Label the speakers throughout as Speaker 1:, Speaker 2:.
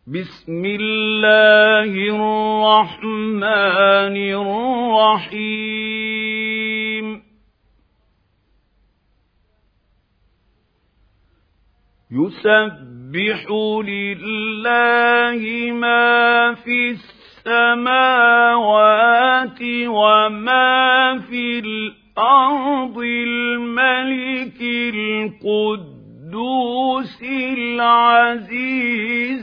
Speaker 1: بسم الله الرحمن الرحيم يسبح لله ما في السماوات وما في الأرض الملك القدوس العزيز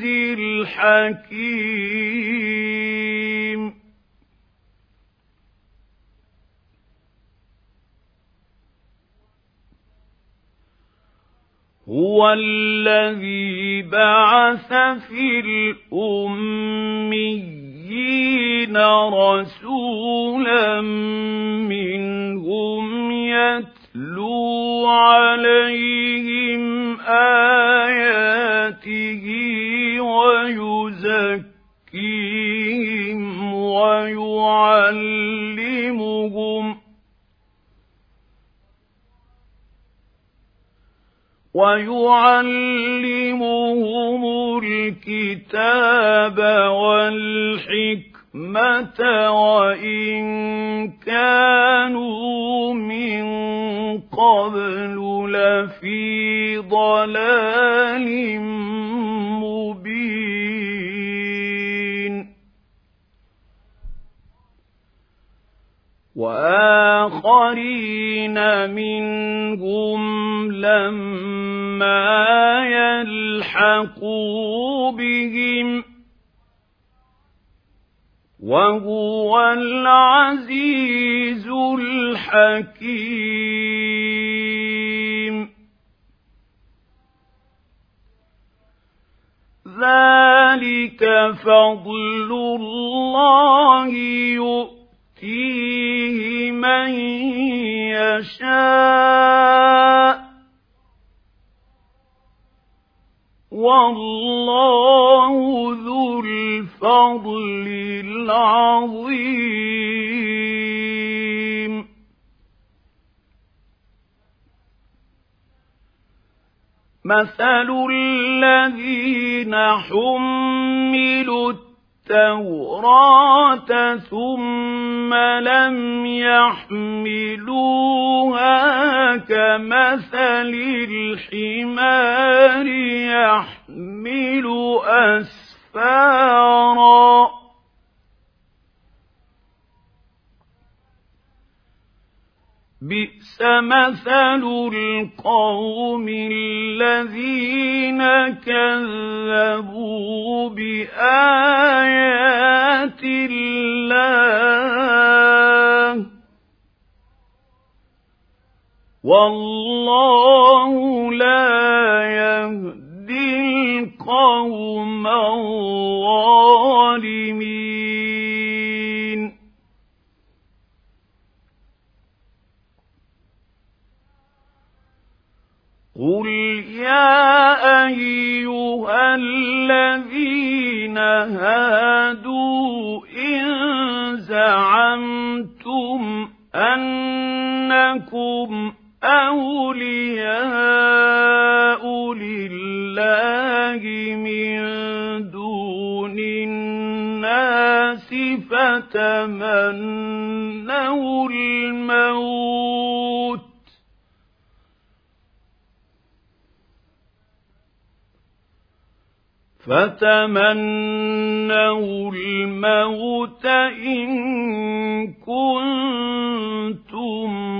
Speaker 1: الحكيم هو الذي بعث في الأميين رسولا منهم يتلو عليهم آياته ويزكيهم ويعلمهم الكتاب والحكمة وإن كانوا من قبل لفي ضلال مبين وآخرين منهم لما يلحقوا بهم وهو العزيز الحكيم ذلك فضل الله يؤتيه من يشاء والله ذو الفضل العظيم مثل الذين حملوا التوراة ثم لم يحملوها كمثل الحمار يحمل أسفارا بئس مثل القوم الذين كذبوا بآيات الله والله لا يهدي القوم الظالمين قل يا أيها الذين هادوا إن زعمتم أنكم أولياء لله من دون الناس فتمنوا الموت إن كنتم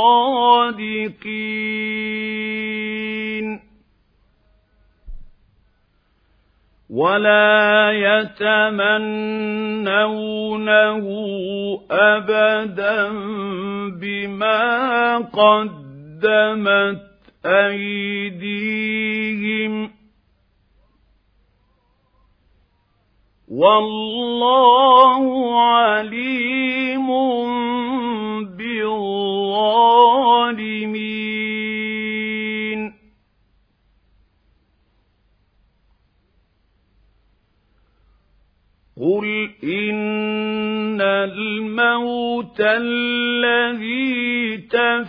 Speaker 1: صادقين ولا يتمنونه أبدا بما قدمت أيديهم والله عليم بالظالمين قل إن الموت الذي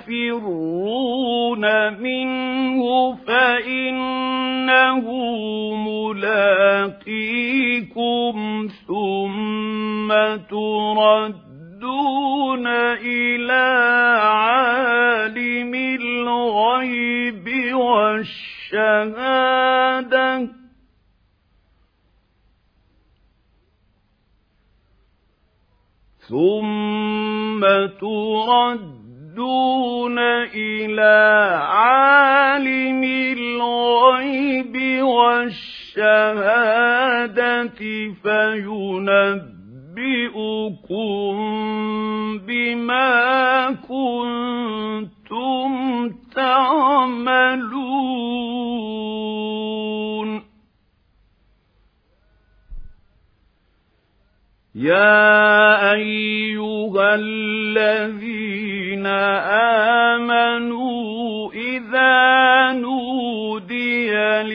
Speaker 1: تفرون منه فإنه ملاقيه ثم تردون إلى عالم الغيب والشهادة فينبئكم بما كنتم تعملون. يا أيها الذين آمنوا إذا نودي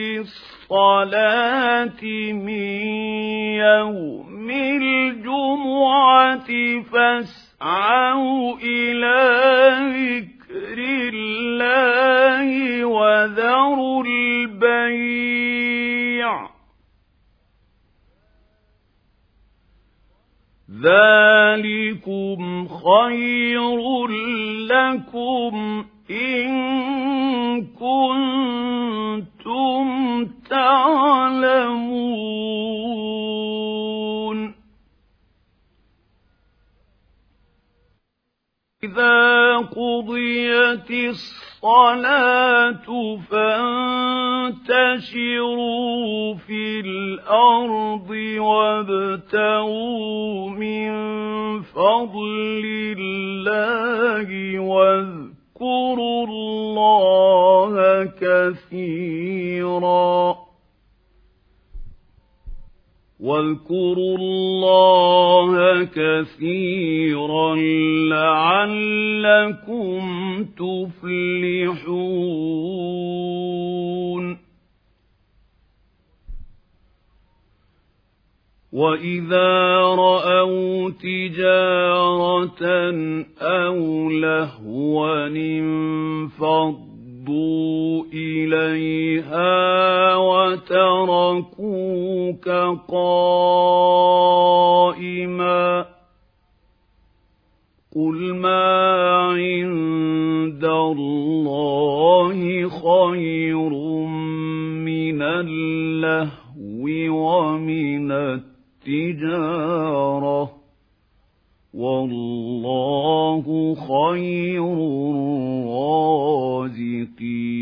Speaker 1: للصلاة من يوم الجمعة فاسعوا إلى ذكر الله وذروا البيع ذلكم خير لكم إن كنتم تعلمون. إذا قضيت الصلاة فانتشروا في الأرض وابتغوا من فضل الله واذكروا الله كثيرا لعلكم تفلحون. وإذا رأوا تجارة أو لهوا انفضوا إليها وتركوك قائما قل ما عند الله خير من اللهو ومن التجارة والله خير الرازقين.